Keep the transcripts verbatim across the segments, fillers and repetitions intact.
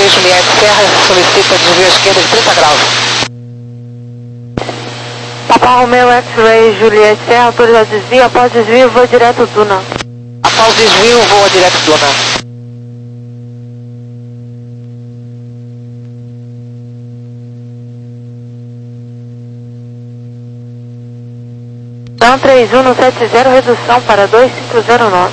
X-Ray Juliette Serra solicita desvio à esquerda de trinta graus. Papa Romeo X-Ray Juliette Serra, autorizado desvio, após desvio, voo direto Duna. Após desvio, voa direto Duna. Então três um no sete zero, redução para dois cinco zero nove.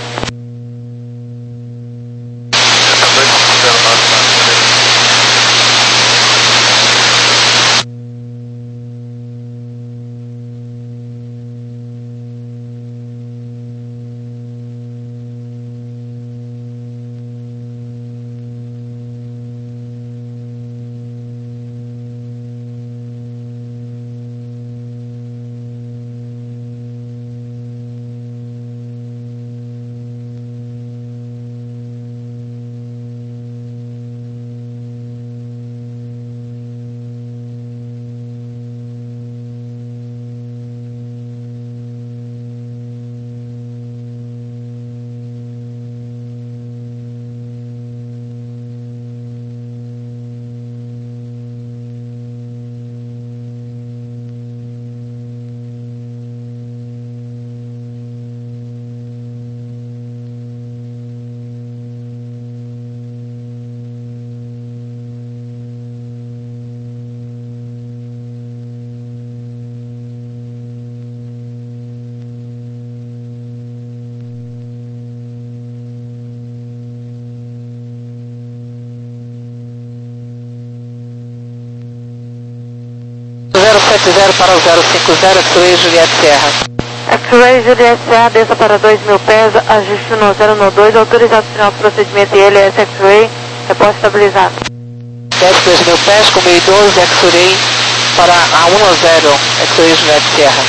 zero sete zero para o zero cinco zero, X-Ray Juliette Serra. X-Ray Juliette Serra, desça para dois mil pés, ajuste no zero no dois, autorizado final do procedimento I L S X-Ray, repórte estabilizado. Desce dois mil pés com mil e doze, X-Ray para a um zero, X-Ray Juliette Serra.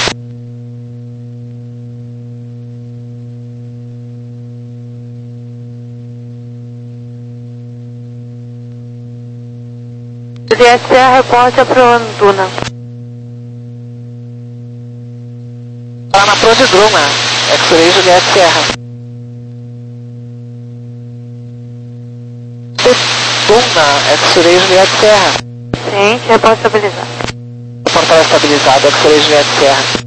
Juliette Serra, reporte a Duna. Para na Pro de Druma, X-Ray Juliette Serra. Duna, X-Ray Juliette Serra. Sim, reporte estabilizado. Portal estabilizado, X-Ray Juliette Serra.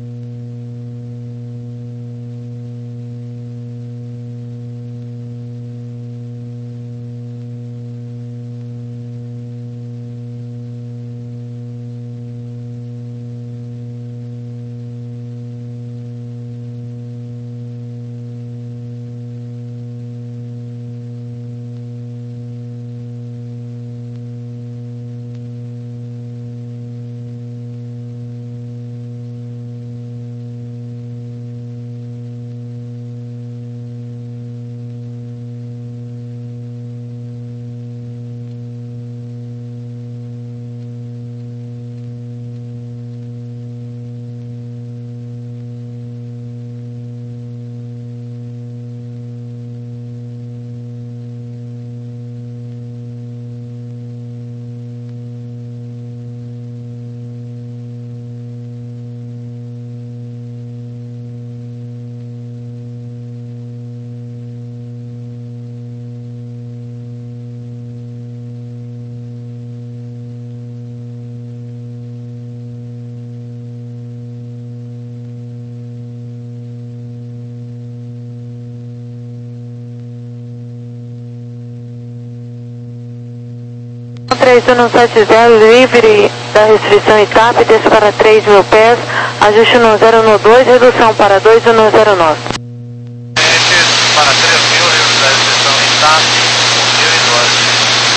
três um no sete zero, livre da restrição I C A P, desça para três mil pés, ajuste no zero no dois, redução para dois um no zero nove. Para três mil, livre da restrição I C A P, mil e doze.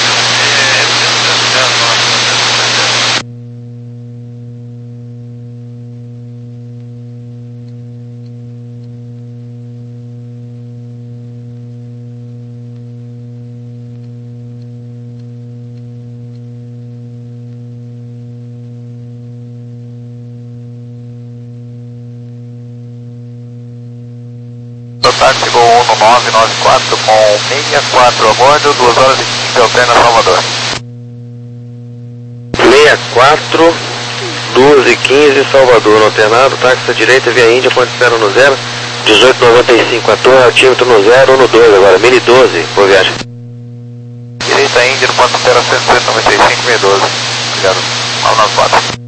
Táxi Gol um no nove nove quatro com sessenta e quatro a bordo, duas horas e quinze, alterna Salvador. sessenta e quatro, duas e quinze, Salvador, alternado, táxi à direita, via Índia, ponte zero no zero, dezoito noventa e cinco, a torre, altímetro no zero, no dois agora, mil e doze, boa viagem. Direita direita, Indy no ponto zero cento e noventa e cinco, meio doze. Obrigado. nove nove quatro.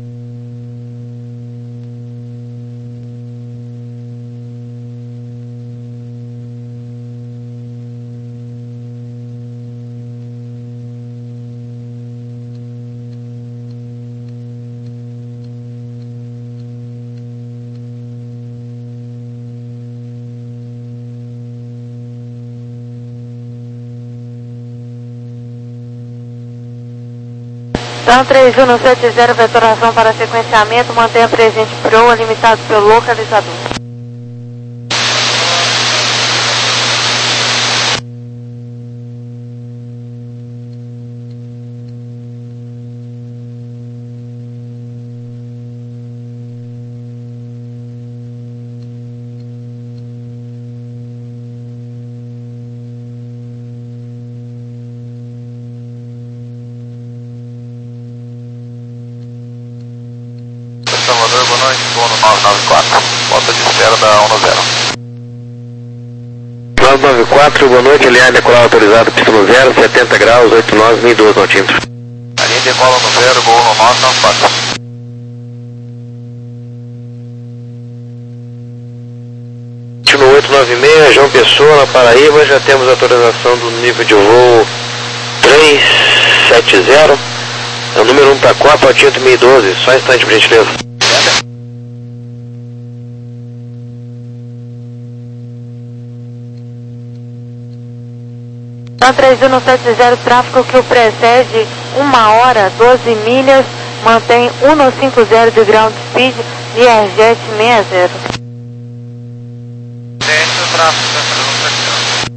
Então três um sete zero, vetoração para sequenciamento, mantenha presente proa limitado pelo localizador. Salvador, boa noite, voo no nove nove quatro, volta de espera da um zero. nove nove quatro, boa noite, aliás, decolar autorizado, pista no zero, setenta graus, oito nove, mil e doze centímetros. A linha decola no zero, voo no nove nove quatro. No oito nove seis, João Pessoa, na Paraíba, já temos autorização do nível de voo três sete zero. É o número um para Copa, Altinho mil e doze, só um instante, por gentileza. Então três um sete zero, tráfego que o precede uma hora, doze milhas, mantém um cinco zero de ground speed, Learjet sessenta. Desce o tráfego, três um sete zero.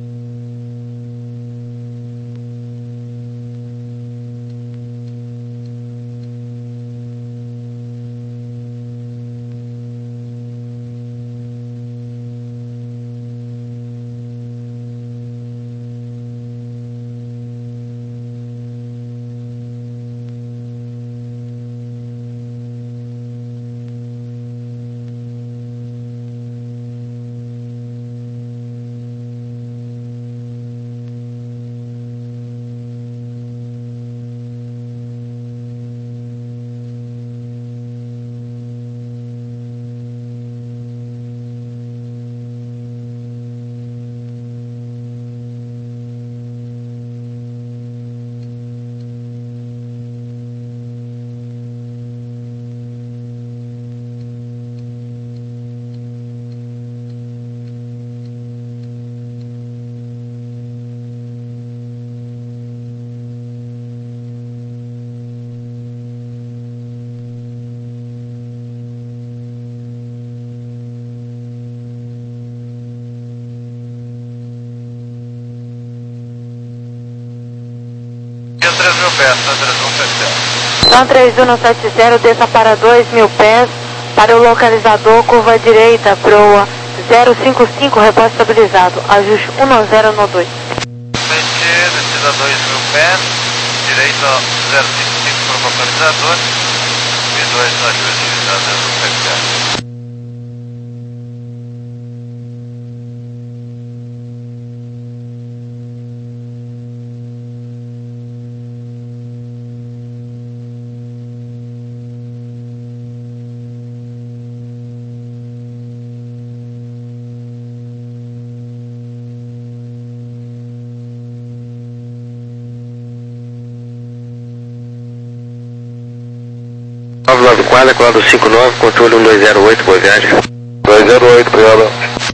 três mil pés, tá três um sete zero. Então três um sete zero, desça para dois mil pés, para o localizador, curva direita, proa zero cinco cinco, repórter estabilizado, ajuste um zero no dois. Frente, descida dois mil pés, direita zero cinco cinco para o localizador, e dois ajuste da zero um sete zero. nove nove quatro, quadro cinco nove, controle um dois zero oito, boa viagem. dois zero oito, obrigado.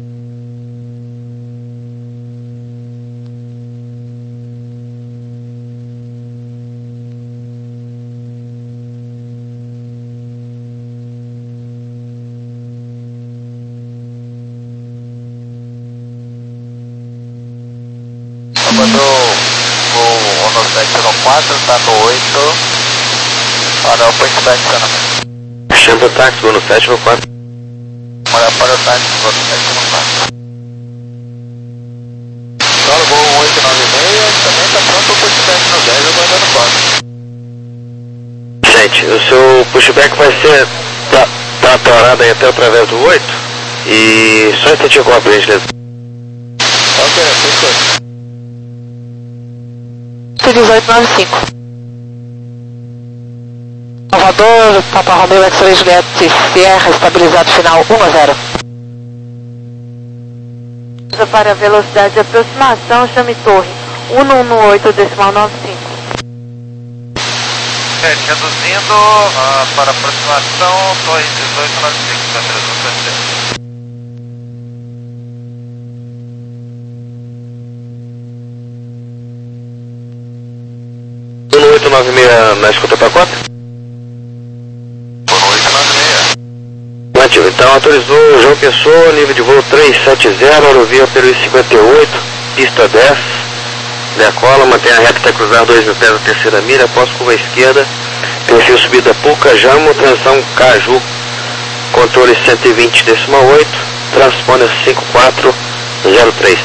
Salvador, o um sete zero quatro, está no oito. Para o Point Back, Santa. Chama o táxi, vou no sete no quatro. Para, para o táxi, vou no sete no quatro. Solo voo oito nove seis, também está pronto o pushback no dez, aguardando quatro. Gente, o seu pushback vai ser tá, tá atorado aí até através do oito. E só um instantinho com a frente, beleza? Ok, fechou. dezoito noventa e cinco. Salvador, Papa Romeo, X-Ray Juliette, Sierra, estabilizado final um a zero. Para velocidade de aproximação, chame torre um um oito decimal nove cinco. Sete, reduzindo uh, para aproximação, torre dezoito noventa e cinco, Santa Teresa do Sete. um oito nove seis na escuta para quatro? um oito nove seis. Ativo, então autorizou João Pessoa, nível de voo trezentos e setenta, aerovia pelo I cinquenta e oito, pista dez, decola, mantém a reta até cruzar dois mil pés na terceira milha, após curva esquerda, perfil subida Pucajamo, transição Caju, controle cento e vinte decimal oito, transponder cinco quatro zero três.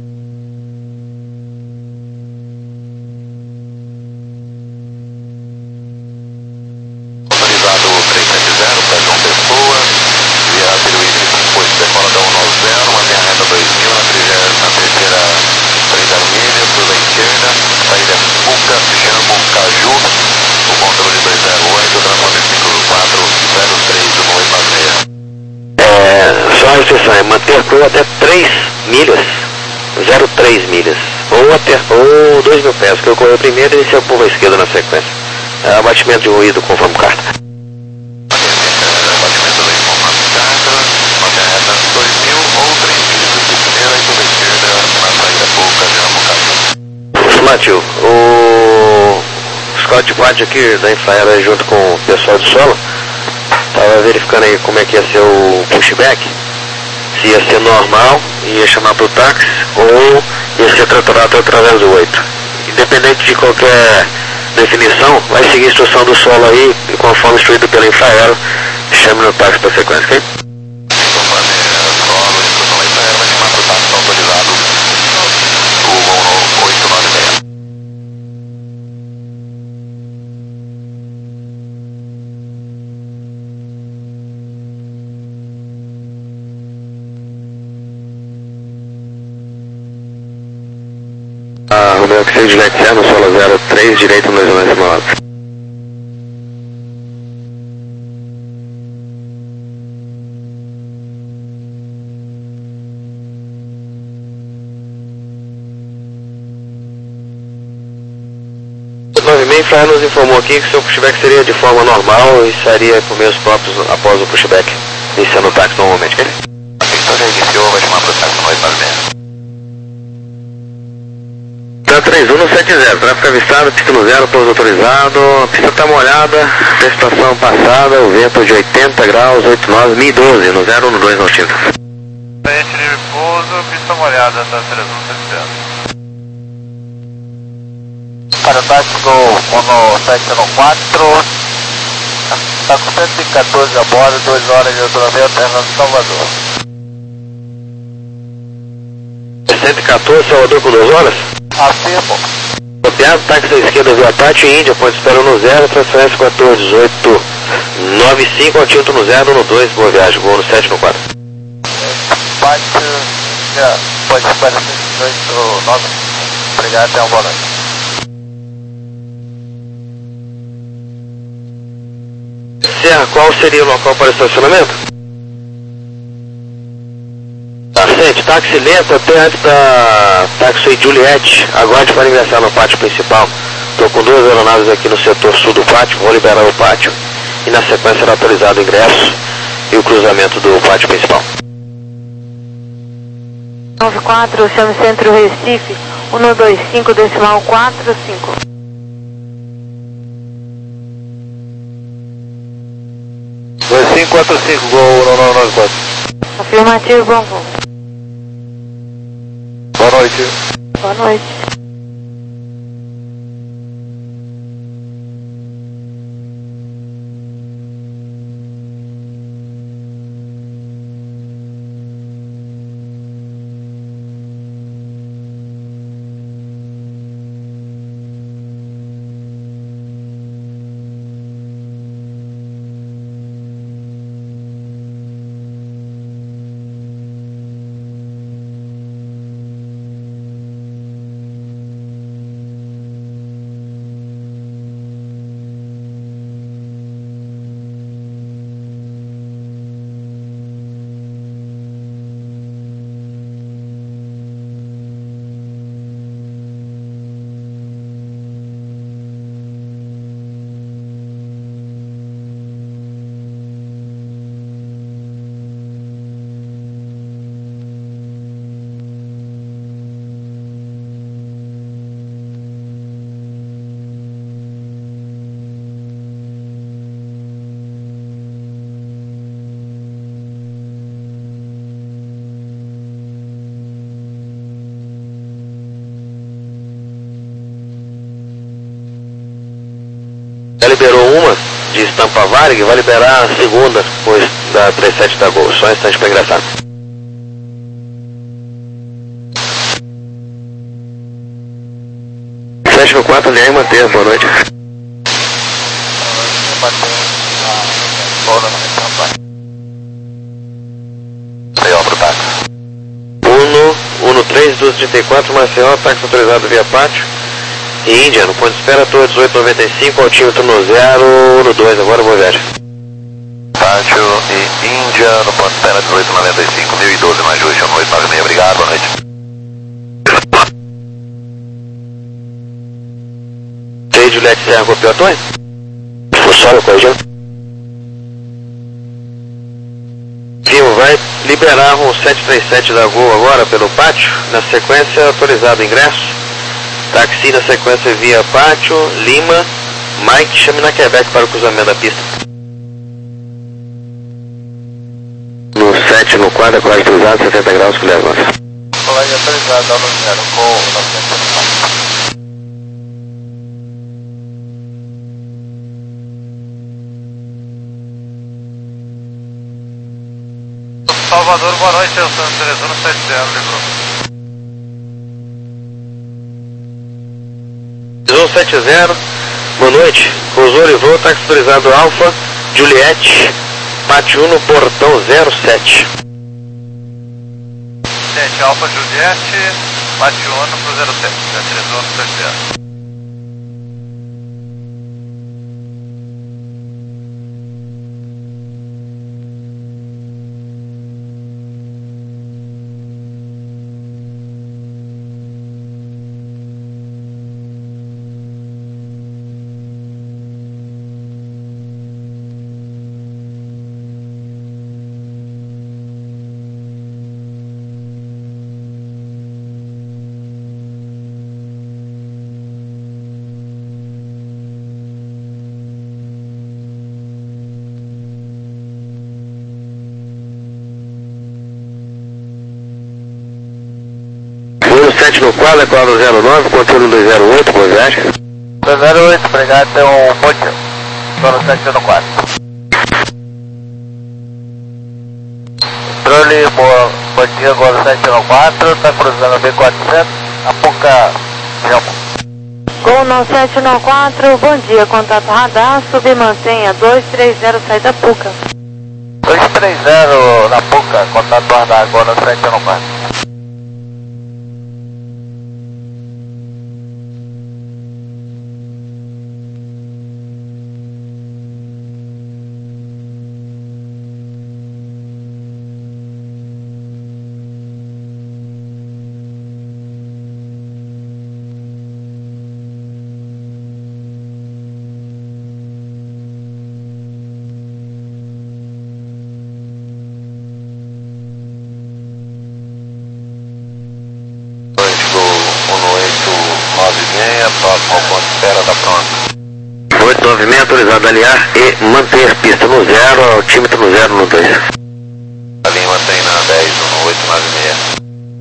É manter a curva até três milhas, zero vírgula três milhas, ou até ou dois mil pés, que eu corri primeiro e iniciei a curva esquerda na sequência. É, abatimento de ruído conforme carta. Abatimento de conforme carta, manter a reta dois mil ou três mil de primeira e curva esquerda na saída pouca, já no caminho. Informativo, o Scott de Quad aqui da Infraero junto com o pessoal de solo, estava verificando aí como é que ia ser o pushback. Se ia ser normal, ia chamar para o táxi, ou ia ser tratorado através do oito. Independente de qualquer definição, vai seguir a instrução do solo aí, e conforme instruído pela Infraero, chame no táxi para sequência, ok? Conforme solo, instrução da Infraero, vai chamar para o táxi autorizado o voo oito nove seis. Ah, Romeo que seja Juliette no solo zero três, direito no dois lado. nove e meia, Infraero nos informou aqui que seu pushback seria de forma normal e sairia por meios próprios após o pushback, iniciando o táxi normalmente, ok? Então já iniciou, vai chamar para o táxi oito nove seis. três um sete zero, tráfego avistado, pista no zero, pouso autorizado, a pista está molhada, precipitação passada, o vento de oitenta graus, oito nove, mil e doze, no zero um dois não tinta. Frente de pouso, pista molhada, Santa Teresa do Sete. Para o táxi Gol sete um quatro, está com cento e quatorze a bordo, duas horas de autonomia, Fernando Salvador. cento e quatorze, Salvador com duas horas? Afirmo. Copiado, táxi à esquerda via Tati, Índia, ponto espera no zero, transferência quatorze dezoito nove cinco, Altinto no zero, no dois, boa viagem, voo no sete no quatro. Bate, Índia, pode espera dezoito nove cinco, obrigado, até uma boa noite. Serra, qual seria o local para estacionamento? Ascente, táxi lento até antes da táxi Juliette, aguarde para ingressar no pátio principal. Estou com duas aeronaves aqui no setor sul do pátio, vou liberar o pátio e na sequência será autorizado o ingresso e o cruzamento do pátio principal. nove quatro, chame Centro Recife, um dois cinco decimal quatro cinco. dois cinco quatro cinco, Gol um nove nove quatro. Afirmativo, bom voo. Boa noite. Boa noite. Já liberou uma de estampa Varig, vai liberar a segunda depois da trinta e sete da Gol. Só um instante para engraçar. sete no quatro, linha e manter, boa noite. Uno, Uno três, duzentos e trinta e quatro, Maceió, táxi autorizado via pátio. E Índia, no ponto de espera, torre dezoito noventa e cinco, altímetro no zero, Uno dois, agora boa viagem. Pátio e Índia, no ponto de espera dezoito noventa e cinco, mil e doze mais ajuste, oito nove seis, obrigado, boa noite. três, Juliette Serra, copiou, Antônio? Funciona, corrigindo. Vivo, vai liberar um sete três sete da Gol agora pelo pátio, na sequência autorizado ingresso. Táxi na sequência via pátio, Lima, Mike, chame na Quebec para o cruzamento da pista. No sete, no quatro, é colagem autorizado, setenta graus, que leva. Colagem autorizada, no zero, com novecentos. Salvador, boa noite, eu sou Teresano sete zero, lembrou. sete zero, boa noite, Rosori Voo, táxi autorizado Alfa, Juliette, Pátio no portão zero sete. sete, Alfa Juliette, Pátio Uno pro zero sete, Teresano sete zero. sete no quadro, quadro zero nove, controle dois zero oito, boa viagem. dois zero oito, obrigado, tem um bom dia. Estou no sete no quatro. Controle, boa, bom dia, agora sete no quatro, está cruzando B quatrocentos, Apuca, Jambo. Gol no sete no quatro, bom dia, contato radar, submantenha dois três zero, saída Apuca. dois três zero na Apuca, contato radar, agora no sete no quatro. Próximo ao ponto de espera, tá pronto. oito nove seis, autorizado a alinhar e manter a pista no zero, altímetro no zero no dois. A linha mantém na dez no oito nove seis.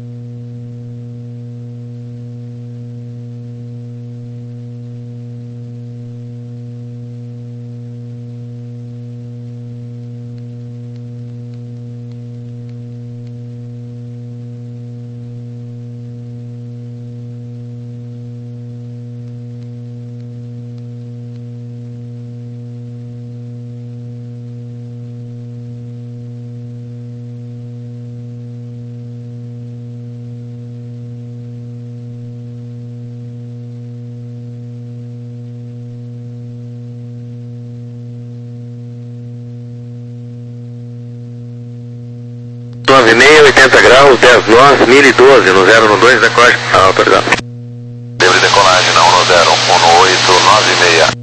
nove seis, oitenta graus, dez nós, mil e doze, no zero no dois, decolagem autorizado. Livre decolagem na um no zero, um no oito nove seis.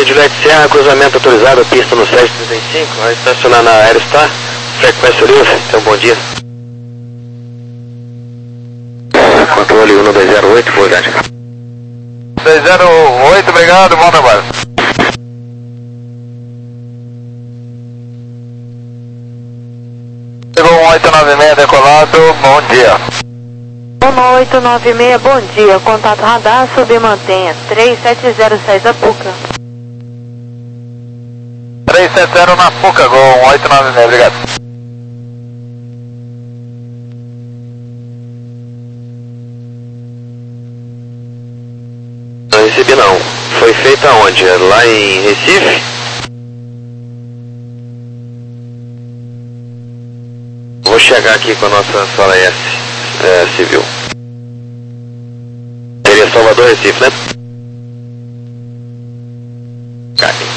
Juliette Serra, cruzamento autorizado, pista no sete trinta e cinco, vai estacionar na Aerostar, frequência livre, então bom dia. Controle um dois zero oito, foi verdade. dois zero oito, obrigado, bom trabalho. Chegou um oito nove seis decolado, bom dia. um oito nove seis, bom dia. Contato radar, submantenha. três sete zero seis, Apuca. três sete zero na Fuca, Gol um oito nove seis, obrigado. Não recebi não. Foi feita onde? Lá em Recife? Vou chegar aqui com a nossa sala S é, civil. Seria Salvador, Recife, né? Cai.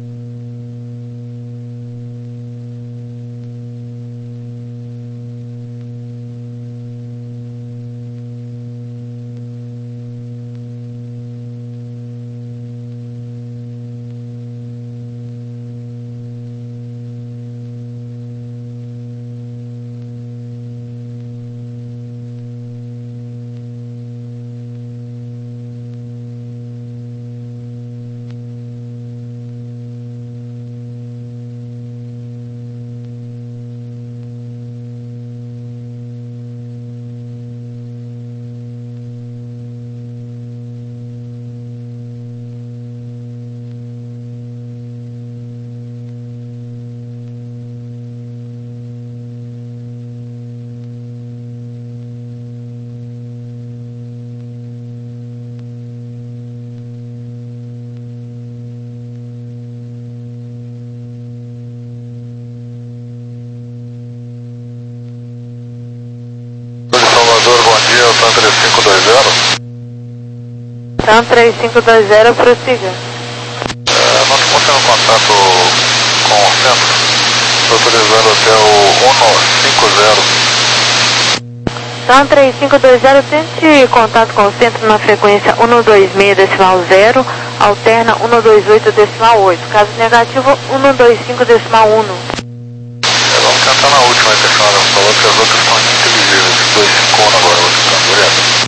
Salvador, bom dia, TAM três cinco dois zero. TAM três cinco dois zero, prossiga. É, nós estamos tendo contato com o centro, estou autorizando até o um cinco zero. TAM três cinco dois zero, tente contato com o centro na frequência um dois seis decimal zero, alterna um dois oito decimal oito. Caso negativo, um dois cinco decimal um. É, vamos tentar na última aí que a senhora falou, que as outras estão inteligíveis. dois cinco um agora, vou tentar, obrigado.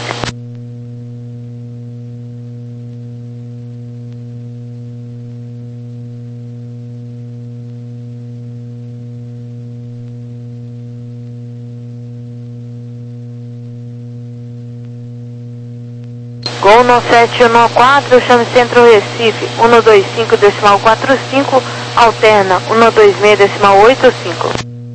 Gol no sete um quatro, chame centro Recife, um dois cinco decimal quatro cinco, alterna um dois seis decimal oito cinco.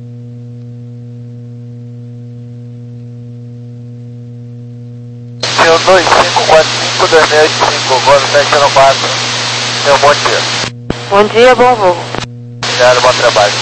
Seu dois cinco quatro cinco dois seis oito cinco, Gol sete um quatro, seu bom dia. Bom dia, bom voo. Obrigado, bom trabalho.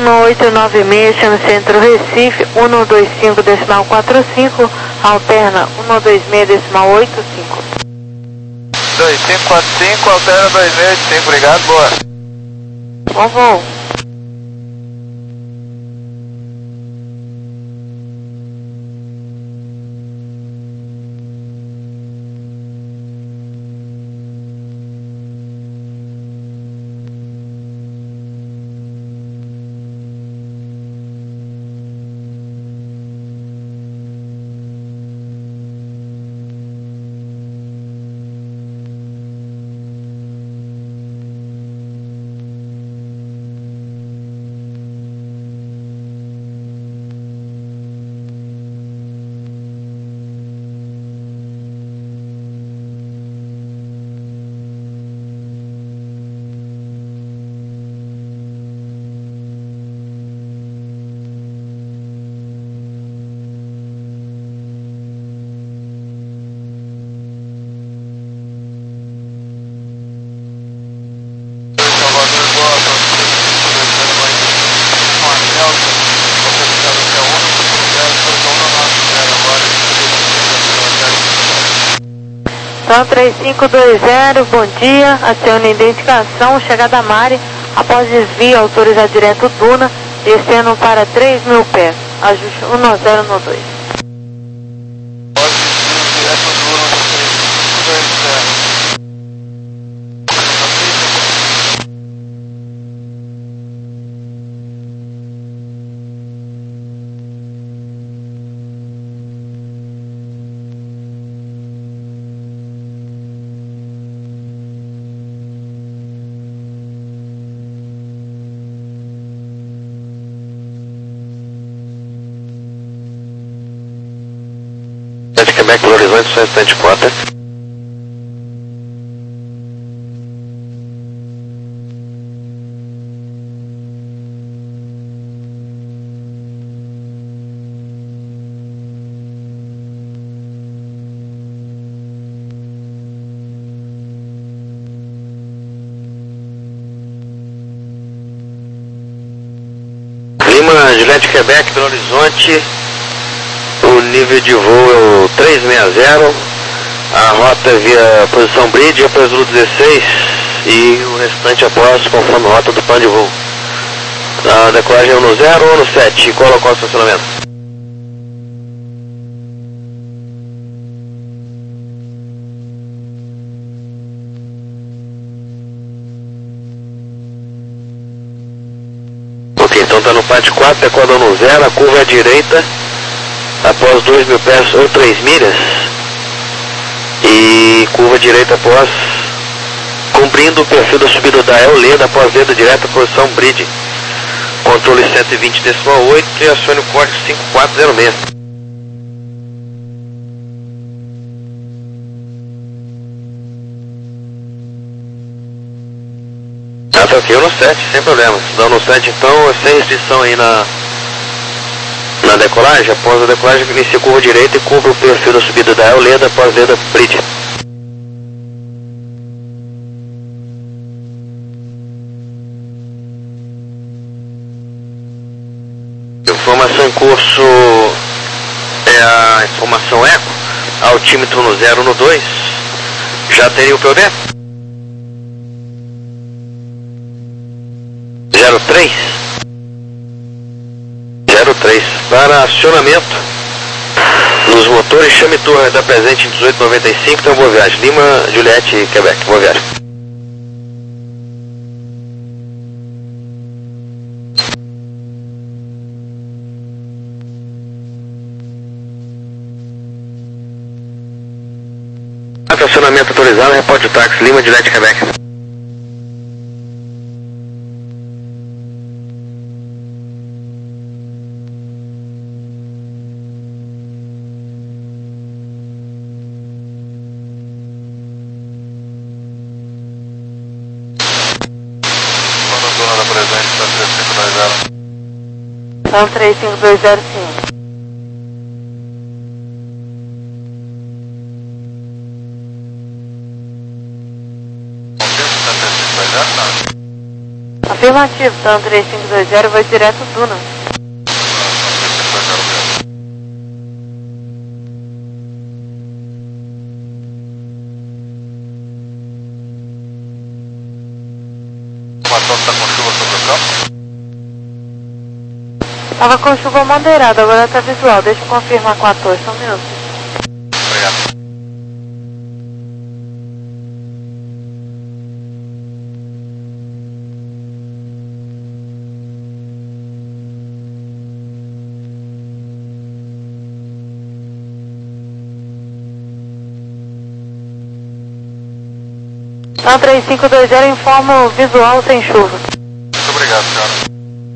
um oito nove seis, chama Centro Recife, um dois cinco decimal quatro cinco, alterna um dois seis decimal oito cinco. dois cinco quatro cinco, alterna dois seis oito cinco, obrigado, boa. Bom voo. Então três cinco dois zero, bom dia, acione identificação, chegada a Mari, após desvio, autorizar direto Duna, descendo para três mil pés, ajuste um zero no dois. De Quebec, Belo Horizonte, só instante cota. Lima, Juliette, Quebec, Belo Horizonte. O nível de voo é o trezentos e sessenta, a rota é via posição bridge, após o dezesseis e o restante após conforme a rota do plano de voo. A decolagem é no zero ou no sete, e qual é o local de estacionamento? Ok, então está no P A T quatro, decola no zero, a curva é à direita. Após dois mil pés ou três milhas, e curva direita após, cumprindo o perfil da subida da Eoleda, após dedo direto, posição bridge, controle cento e vinte decimal oito e acione o código cinco quatro zero seis. Ah, tá ok, eu no sete, sem problema. Não no sete então, sem restrição aí na... Na decolagem, após a decolagem inicia a curva direita e cumpre o perfil da subida da Eoleda após dedo bridge. Informação em curso é a informação eco, altímetro no zero no dois, já teria o P O D? zero três zero três para acionamento nos motores, chame torre da presente em dezoito noventa e cinco, então boa viagem. Lima, Juliette, Quebec, boa viagem. Estacionamento autorizado, reporte o táxi, Lima, Juliette, Quebec. Então três cinco dois zero cinco. Afirmativo, então três cinco dois zero vai direto Duna. O Matão está com chuva sobre o campo? Tava com chuva moderada, agora tá visual. Deixa eu confirmar com a torre, só um minuto. Obrigado. Então três cinco dois zero informa o visual sem chuva. Muito obrigado, senhora.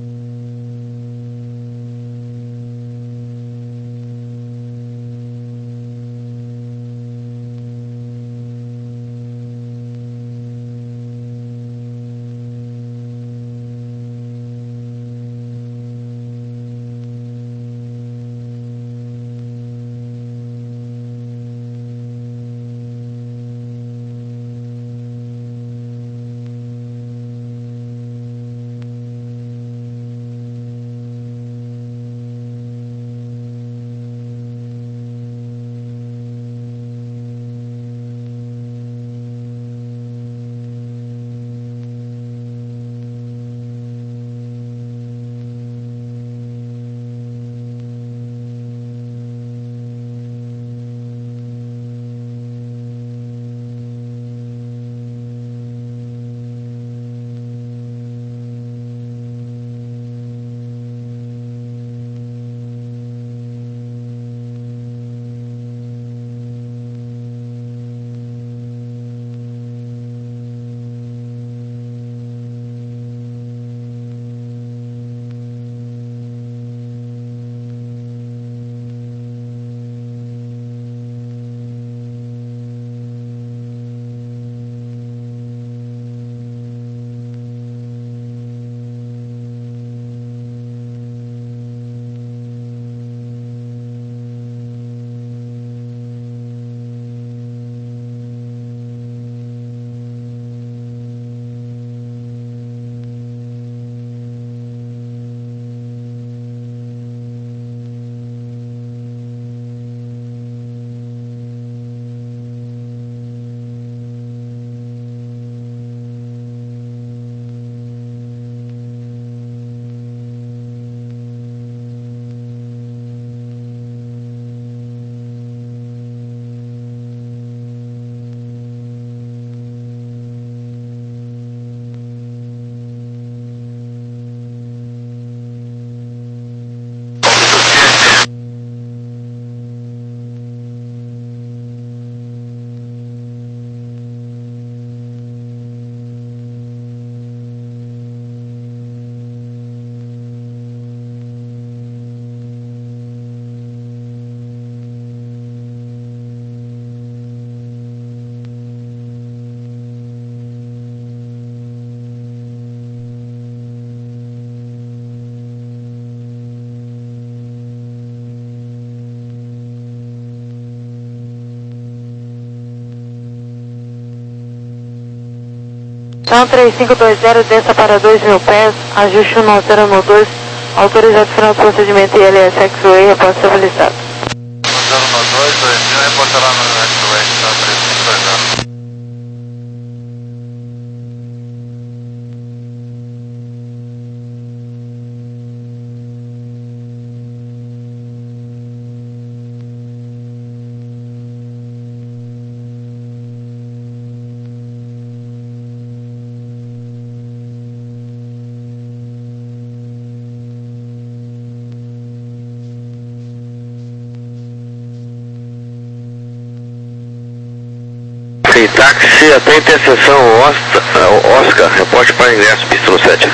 Então três cinco dois zero, desça para dois mil pés, ajuste um zero nove dois, autorizado final do procedimento I L S X-Ray, reporte estabilizado. zero nove dois, dois mil, reportará no X-Ray, então três cinco dois zero. Em táxi até interseção Oscar, reporte para ingresso, pista no sete.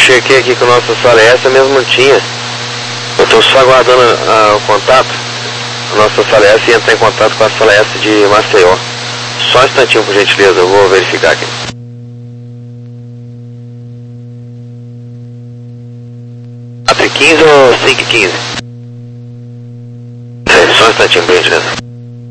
chequei aqui com o nosso Sala S, mesmo não tinha. Eu estou só aguardando a, a, o contato. A nossa Sala S e entrar em contato com a Sala S de Maceió. Só um instantinho, por gentileza, eu vou verificar aqui. quatro e quinze ou cinco e quinze? É, só um instantinho, por gentileza.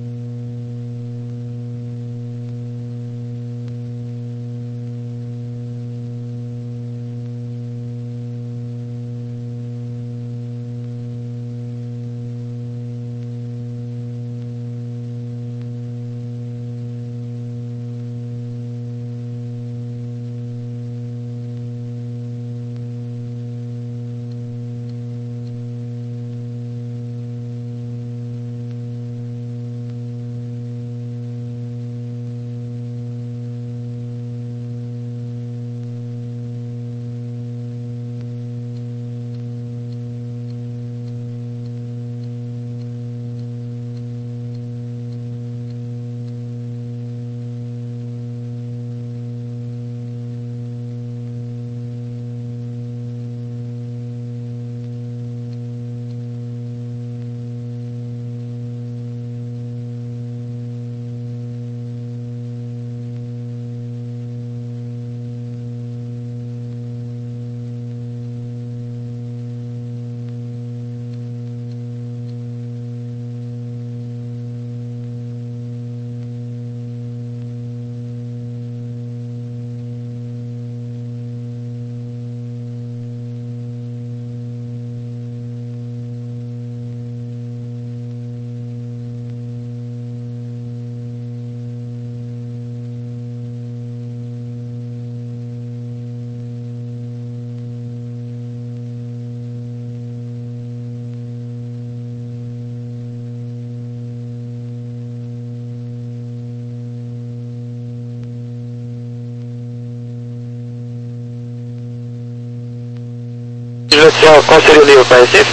Qual seria o nível para Recife?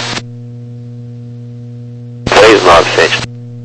três nove sete.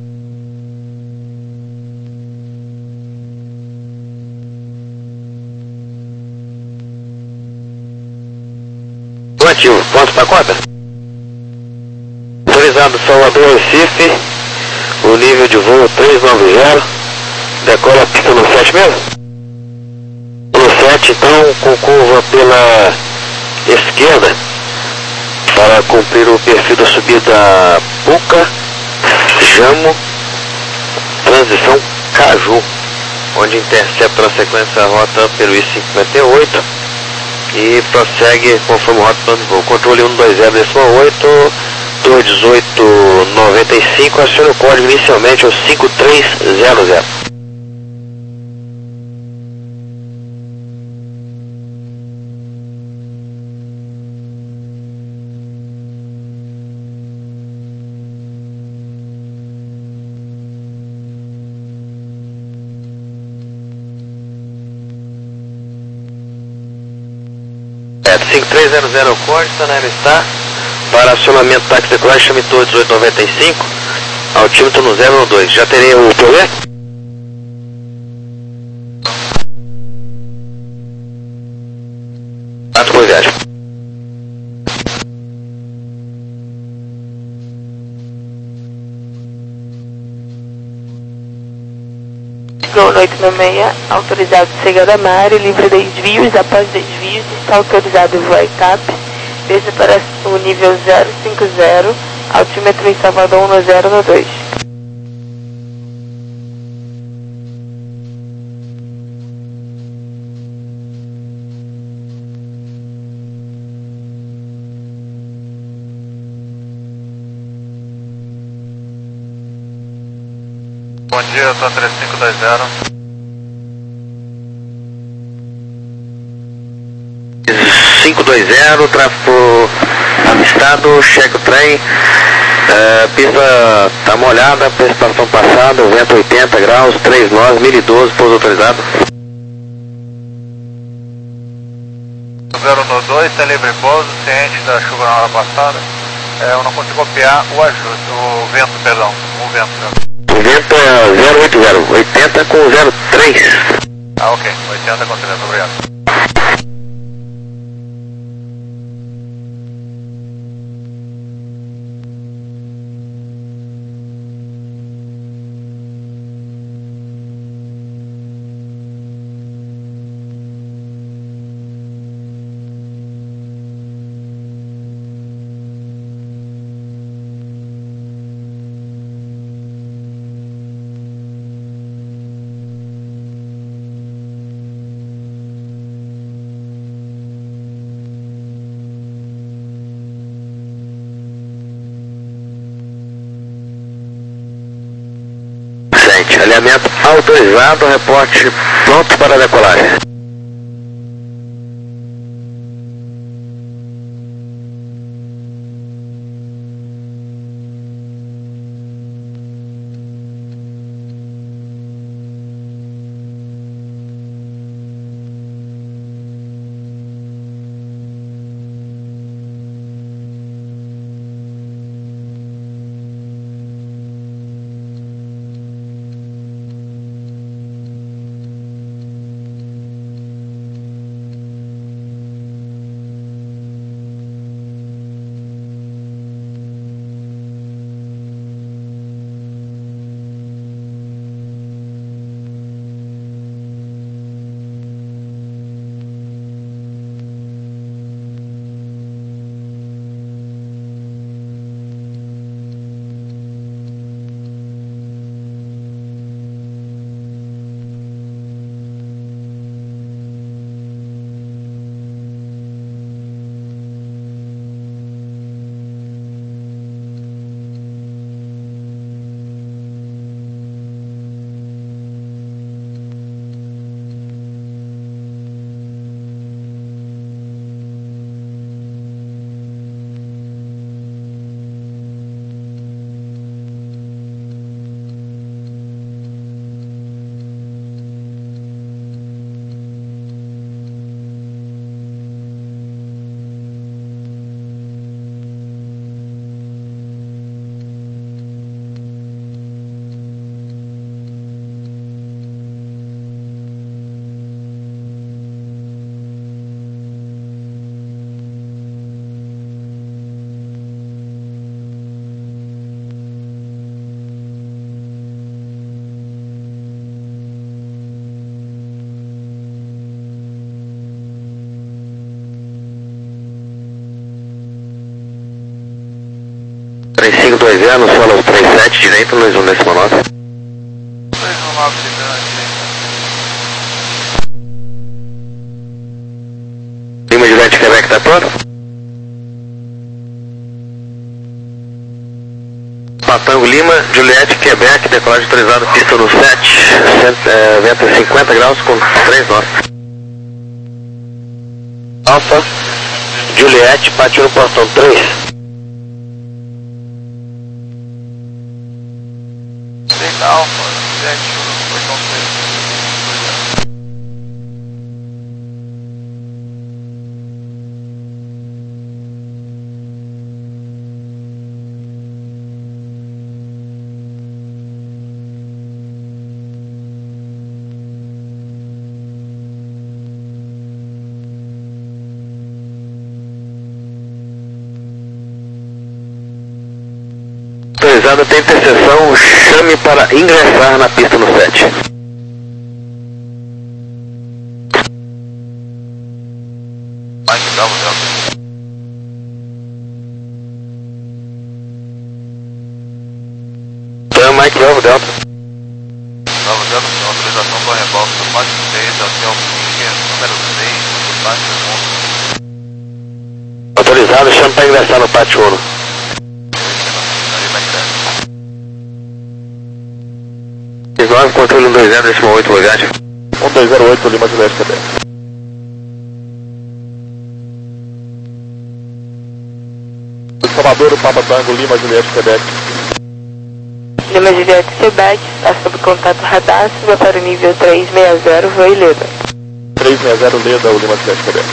Ativo, ponto para conta? Autorizado Salvador Recife, o nível de voo três nove zero, decola a pista no sete mesmo? No sete, então, com curva pela esquerda, para cumprir o perfil da subida Puca, Jamo, transição Caju, onde intercepta na sequência a rota pelo I cinquenta e oito e prossegue conforme a rota plano de voo. Controle um dois zero oito, dois dezoito noventa e cinco, aciona o código inicialmente ao cinco três zero zero. cinco três zero zero o código, está na Aerostar. Para acionamento táxi decolar, chame todo dezoito noventa e cinco, altímetro no zero dois. Já terei o P O V? quatro por viagem. Gol oito seis seis, autorizado chegada na área, livre de desvios, após desvios, está autorizado o voo I C A P, desde para o nível zero cinco zero, altímetro em Salvador um zero dois. Bom dia, eu tô três cinco dois zero. cinco dois zero, tráfego avistado, cheque o trem, é, pista tá molhada, precipitação passada, vento oitenta graus, três nove, mil e doze, pouso autorizado. zero dois, tem livre pouso, ciente da chuva na hora passada. É, eu não consigo copiar o ajuste, o vento, perdão, o vento. Né? O vento é zero oito zero, oitenta com zero três. Ah, ok, oitenta com três, obrigado. Alinhamento autorizado, reporte pronto para decolagem. três cinco dois zero, solo três sete, direito, Luiz um nesse monótono. dois um nove, direita. Lima Juliette, Quebec, tá pronto? Patango Lima, Juliette, Quebec, decolagem autorizado, pista no sete, é, vento cinquenta graus com três nós. Alfa, Juliette, partiu no portão três. Delta Alfa, sete um, portão três. Autorizado, tem interseção, chame para ingressar na pista no sete. Mike Bravo Delta. Então, Mike Bravo Delta. Bravo Delta, com autorização para reboque do pátio seis até o King, número seis, do pátio um. Autorizado, chame para ingressar no pátio um. nove, controle um dois zero, décimo oito, lugar. um dois zero oito, Lima Juliette, Quebec. Salvador, Papa Tango, Lima Juliette, Quebec. Lima Juliette, Quebec, está sob contato radar, suba para o nível três seis zero, voe Leda. três seis zero, Leda, Lima Juliette, Quebec.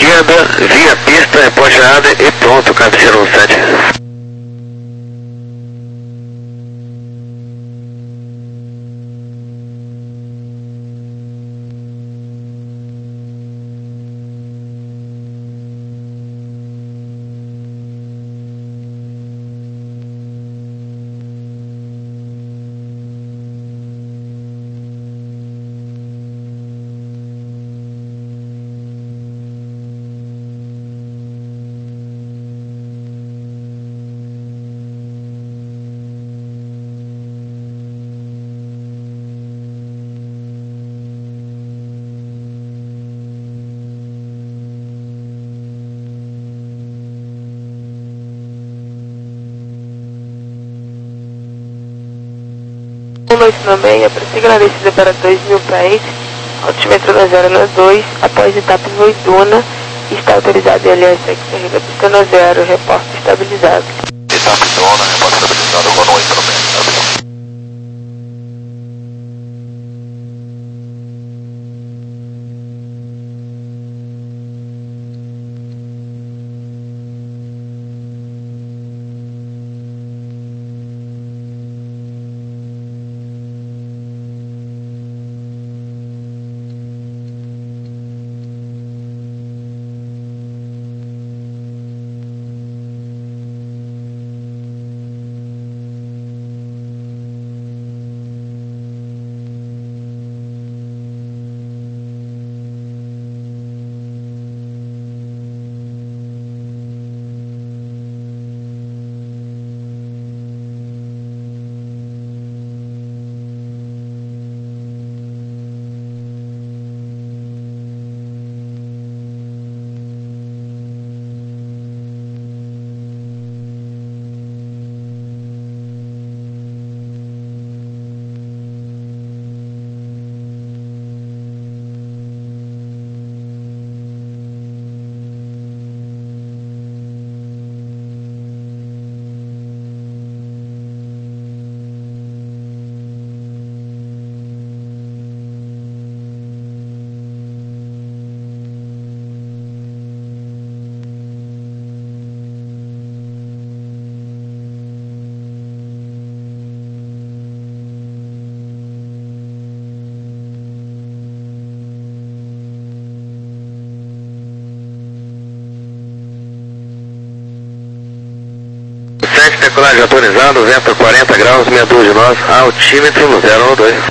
esquerda, via pista, reposteada e pronto, cabeceira no sete. um dois seis, prossiga na descida para dois mil pés, altímetro na zero na dois, após etapa em Oiduna, está autorizado L S X, carrega pista na zero, reporte estabilizado. Etapa em zona, reporte estabilizado, vou no oito no bem, avião. Decolagem autorizado, vento quarenta graus, meia dúzia de nós, altímetro no zero um dois.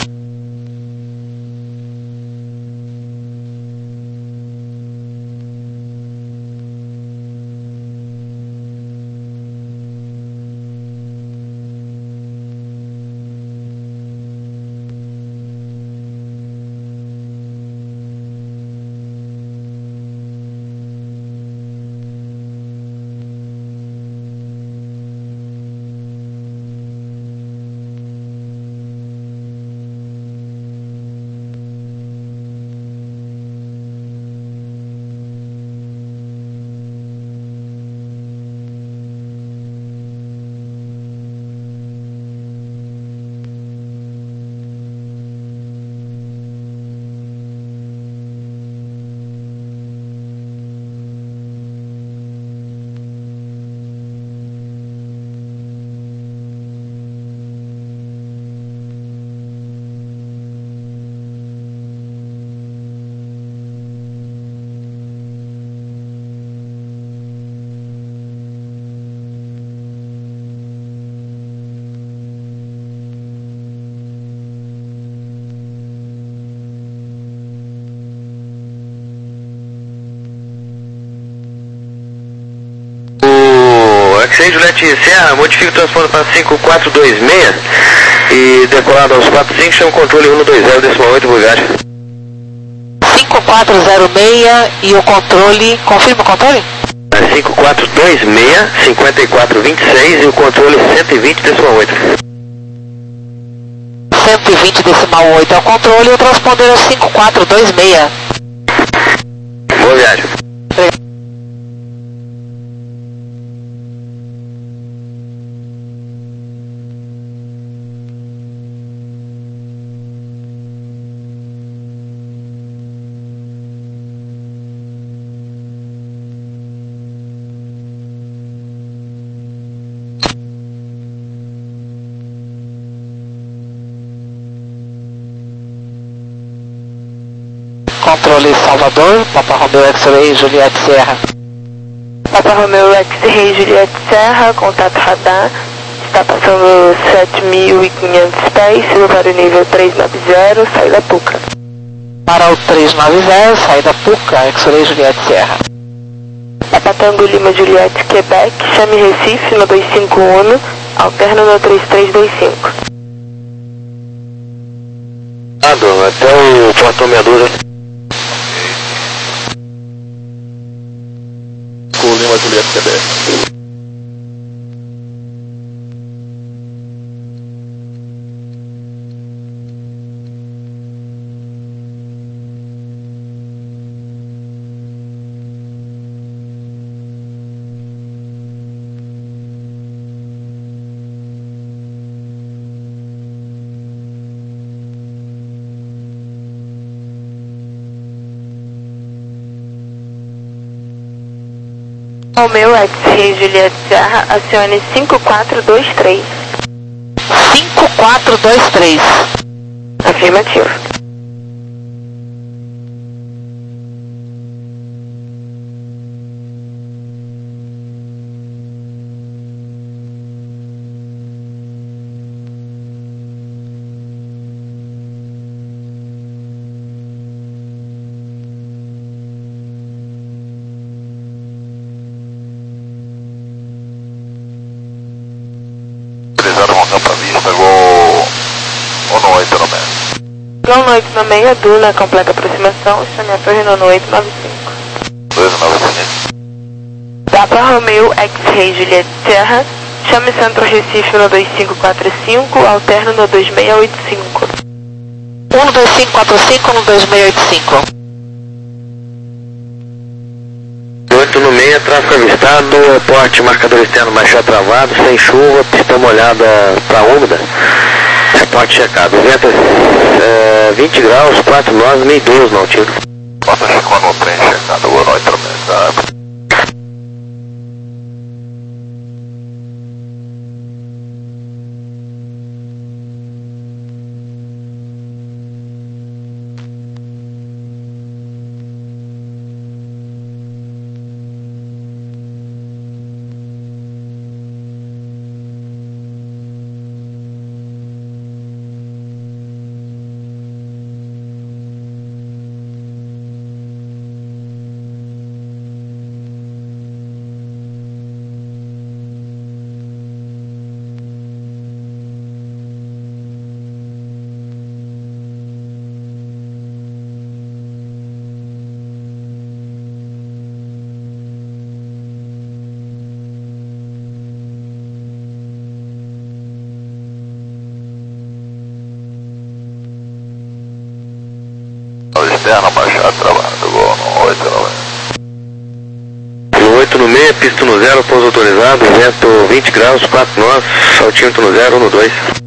Accent Juliette Serra, modifica o transporte para cinco quatro dois seis e decolado aos quatro cinco, chama o controle um dois zero, decimal oito, Bulgária. cinco quatro zero seis e o controle, confirma o controle? cinco quatro dois seis, cinquenta e quatro vinte e seis e o controle cento e vinte, decimal oito. cento e vinte, decimal oito é o controle e o transponder é cinco quatro dois seis. Boa viagem. controle Salvador, Papa Romeo X-Ray Juliette Serra. Papa Romeo X-Ray Juliette Serra, contato radar, está passando sete mil e quinhentos pés, silvário nível trezentos e noventa, saída Puca. Para o trezentos e noventa, saída Puca, X-Ray Juliette Serra. Papa Tango Lima Juliette Quebec, chame Recife no dois cinco um, alterno no três três dois cinco. Até o portão Medusa. Com Lima Juliette Quebec. Romeo X-Ray Juliette Serra, acione cinco quatro dois três. cinco quatro dois três. Afirmativo. Utilizaram uma campa vista, gol um oito no meio. Gol noite na meia, Duna, completa aproximação, chame a torre no oito nove cinco. dois nove cinco. Papa Romeo X-Ray Juliette Serra, chame Centro Recife no dois cinco quatro cinco, alterno no dois seis oito cinco. um dois cinco quatro cinco, um dois seis oito cinco. oito no meio, tráfego avistado, porte marcador externo baixar travado, sem chuva, pista molhada para úmida. Reporte checado. Vento é, vinte graus, quatro nove, meio doze, não tiro. Passa checou no trem checado, boa noite no meio, tá? Externo baixado, travado, gol no oito no meio. No oito no meio, pista no zero, pouso autorizado, vento vinte graus, quatro nove, saltinho no zero, no dois.